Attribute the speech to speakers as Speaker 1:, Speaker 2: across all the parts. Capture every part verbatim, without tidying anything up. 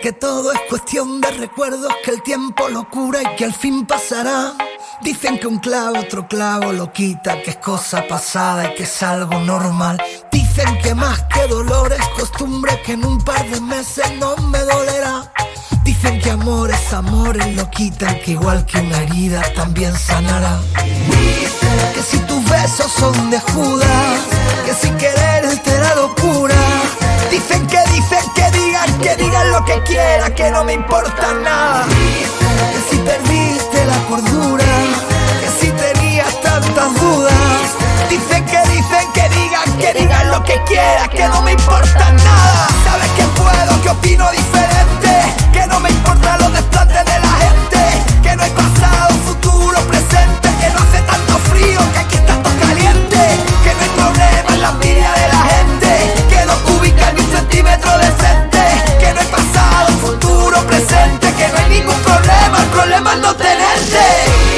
Speaker 1: que todo es cuestión de recuerdos, que el tiempo lo cura y que al fin pasará. Dicen que un clavo otro clavo lo quita, que es cosa pasada y que es algo normal. Dicen que más que dolor es costumbre, que en un par de meses no me dolerá. Dicen que amor es amor, él lo quita, que igual que una herida también sanará. Dicen que si tus besos son de Judas, que si quererte era locura. Dicen que dicen que digan, que digan lo que quieran, que no me importa nada. Que si perdiste la cordura, que si tenías tantas dudas. Dicen que dicen que digan, que digan lo que quieran, que no me importa nada. Sabes que puedo, que opino diferente, que no me importan los desplantes de la gente, que no hay pasado, futuro, presente, que no hace tanto frío, que aquí está todo caliente, que no hay problema en la envidia de la gente, que no te ubica ni un centímetro de frente, que no hay pasado, futuro, presente, que no hay ningún problema, el problema es no tenerte.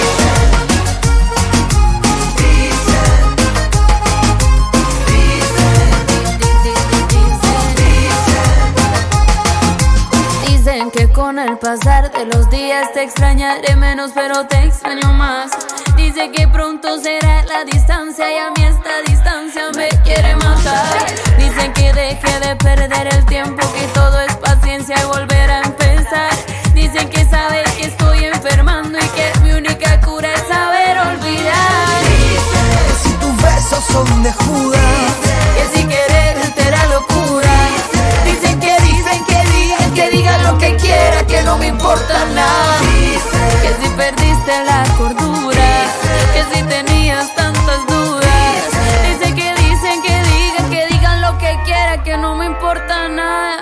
Speaker 2: Que con el pasar de los días te extrañaré menos, pero te extraño más. Dice que pronto será la distancia y a mí esta distancia me quiere matar. Dicen que deje de perder el tiempo, que todo es paciencia y volver a empezar. Dicen que sabe que estoy enfermando y que mi única cura es saber olvidar.
Speaker 1: Dicen que si tus besos son de Judas,
Speaker 2: que si quererte era locura. Dicen que dicen que digan, que digan lo que quiera, que no me importa nada. Que si perdiste la cordura, que si tenías tantas dudas. Dicen que dicen que digan, que digan lo que quiera, que no me importa nada.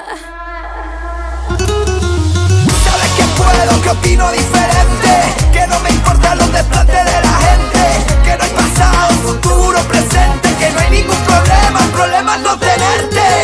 Speaker 1: Sabes que puedo, que opino diferente, que no me importan los desplantes de la gente, que no hay pasado, futuro, presente, que no hay ningún problema, el problema es no tenerte.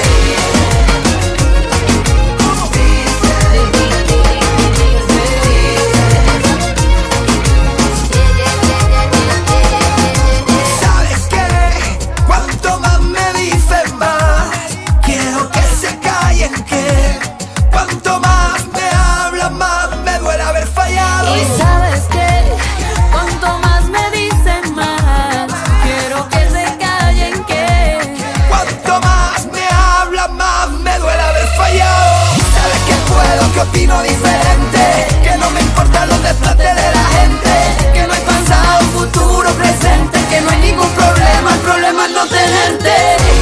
Speaker 1: Opino diferente, que no me importan los desplantes de la gente, que no hay pasado, futuro, presente, que no hay ningún problema, el problema es no tenerte.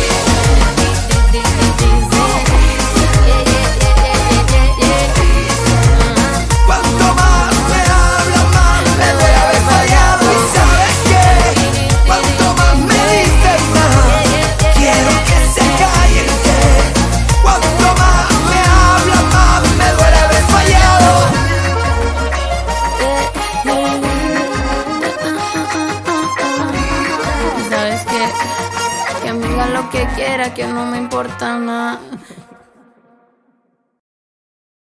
Speaker 1: Cuanto más me hablas, más me duele haber fallado. Y sabes que cuanto más me dices más, quiero que se callen, que cuanto más me hablas, más me duele haber fallado.
Speaker 2: Sabes que, que me diga lo que quiera, que no me importa nada.